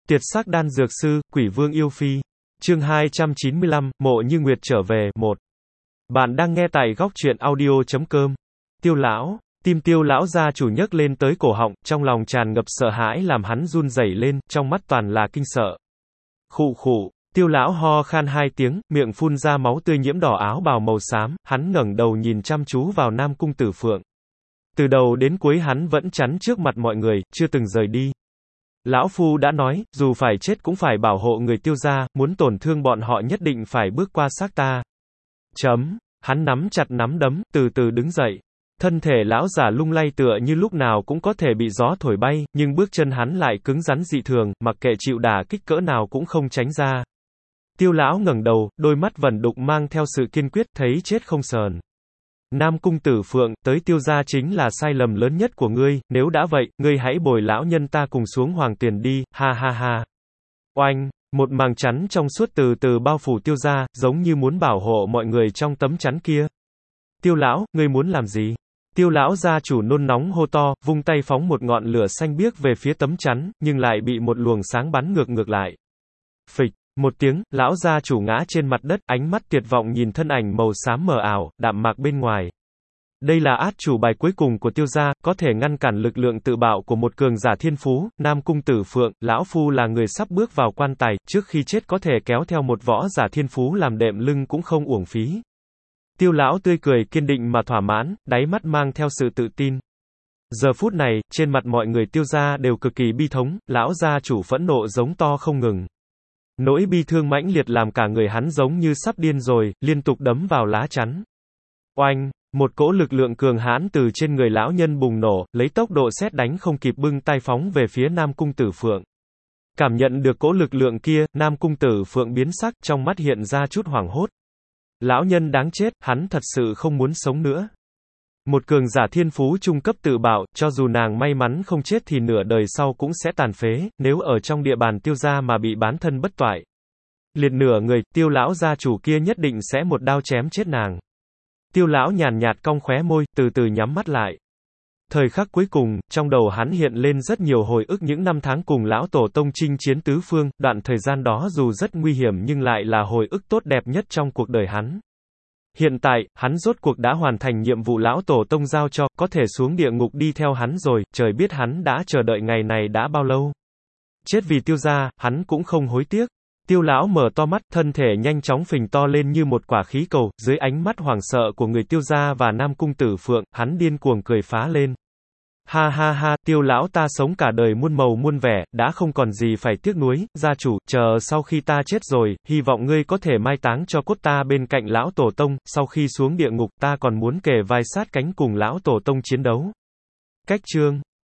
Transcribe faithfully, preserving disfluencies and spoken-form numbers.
Tiệt sắc đan dược sư, quỷ vương yêu phi. Chương hai trăm chín mươi lăm, Mộ Như Nguyệt trở về, một. Bạn đang nghe tại góc truyện audio chấm com. Tiêu lão, tim Tiêu lão gia chủ nhấc lên tới cổ họng, trong lòng tràn ngập sợ hãi làm hắn run rẩy lên, trong mắt toàn là kinh sợ. Khụ khụ, Tiêu lão ho khan hai tiếng, miệng phun ra máu tươi nhiễm đỏ áo bào màu xám, hắn ngẩng đầu nhìn chăm chú vào Nam Cung Tử Phượng. Từ đầu đến cuối hắn vẫn chắn trước mặt mọi người, chưa từng rời đi. Lão Phu đã nói, dù phải chết cũng phải bảo hộ người Tiêu gia, muốn tổn thương bọn họ nhất định phải bước qua xác ta. Chấm, hắn nắm chặt nắm đấm, từ từ đứng dậy. Thân thể lão già lung lay tựa như lúc nào cũng có thể bị gió thổi bay, nhưng bước chân hắn lại cứng rắn dị thường, mặc kệ chịu đả kích cỡ nào cũng không tránh ra. Tiêu lão ngẩng đầu, đôi mắt vẩn đục mang theo sự kiên quyết, thấy chết không sờn. Nam Cung Tử Phượng, tới Tiêu gia chính là sai lầm lớn nhất của ngươi, nếu đã vậy, ngươi hãy bồi lão nhân ta cùng xuống hoàng tuyền đi, ha ha ha. Oanh, một màng chắn trong suốt từ từ bao phủ Tiêu gia, giống như muốn bảo hộ mọi người trong tấm chắn kia. Tiêu lão, ngươi muốn làm gì? Tiêu lão gia chủ nôn nóng hô to, vung tay phóng một ngọn lửa xanh biếc về phía tấm chắn, nhưng lại bị một luồng sáng bắn ngược ngược lại. Phịch, một tiếng, lão gia chủ ngã trên mặt đất, ánh mắt tuyệt vọng nhìn thân ảnh màu xám mờ ảo, đạm mạc bên ngoài. Đây là át chủ bài cuối cùng của Tiêu gia, có thể ngăn cản lực lượng tự bạo của một cường giả thiên phú, Nam Cung Tử Phượng, lão phu là người sắp bước vào quan tài, trước khi chết có thể kéo theo một võ giả thiên phú làm đệm lưng cũng không uổng phí. Tiêu lão tươi cười kiên định mà thỏa mãn, đáy mắt mang theo sự tự tin. Giờ phút này, trên mặt mọi người Tiêu gia đều cực kỳ bi thống, lão gia chủ phẫn nộ giống to không ngừng. Nỗi bi thương mãnh liệt làm cả người hắn giống như sắp điên rồi, liên tục đấm vào lá chắn. Oanh, một cỗ lực lượng cường hãn từ trên người lão nhân bùng nổ, lấy tốc độ sét đánh không kịp bưng tay phóng về phía Nam Cung Tử Phượng. Cảm nhận được cỗ lực lượng kia, Nam Cung Tử Phượng biến sắc, trong mắt hiện ra chút hoảng hốt. Lão nhân đáng chết, hắn thật sự không muốn sống nữa. Một cường giả thiên phú trung cấp tự bạo, cho dù nàng may mắn không chết thì nửa đời sau cũng sẽ tàn phế, nếu ở trong địa bàn Tiêu gia mà bị bán thân bất toại. Liệt nửa người, Tiêu lão gia chủ kia nhất định sẽ một đao chém chết nàng. Tiêu lão nhàn nhạt cong khóe môi, từ từ nhắm mắt lại. Thời khắc cuối cùng, trong đầu hắn hiện lên rất nhiều hồi ức những năm tháng cùng lão tổ tông chinh chiến tứ phương, đoạn thời gian đó dù rất nguy hiểm nhưng lại là hồi ức tốt đẹp nhất trong cuộc đời hắn. Hiện tại, hắn rốt cuộc đã hoàn thành nhiệm vụ lão tổ tông giao cho, có thể xuống địa ngục đi theo hắn rồi, trời biết hắn đã chờ đợi ngày này đã bao lâu. Chết vì Tiêu gia, hắn cũng không hối tiếc. Tiêu lão mở to mắt, thân thể nhanh chóng phình to lên như một quả khí cầu, dưới ánh mắt hoảng sợ của người Tiêu gia và Nam Cung Tử Phượng, hắn điên cuồng cười phá lên. Ha ha ha, Tiêu lão ta sống cả đời muôn màu muôn vẻ, đã không còn gì phải tiếc nuối, gia chủ, chờ sau khi ta chết rồi, hy vọng ngươi có thể mai táng cho cốt ta bên cạnh lão tổ tông, sau khi xuống địa ngục ta còn muốn kề vai sát cánh cùng lão tổ tông chiến đấu. Cách chương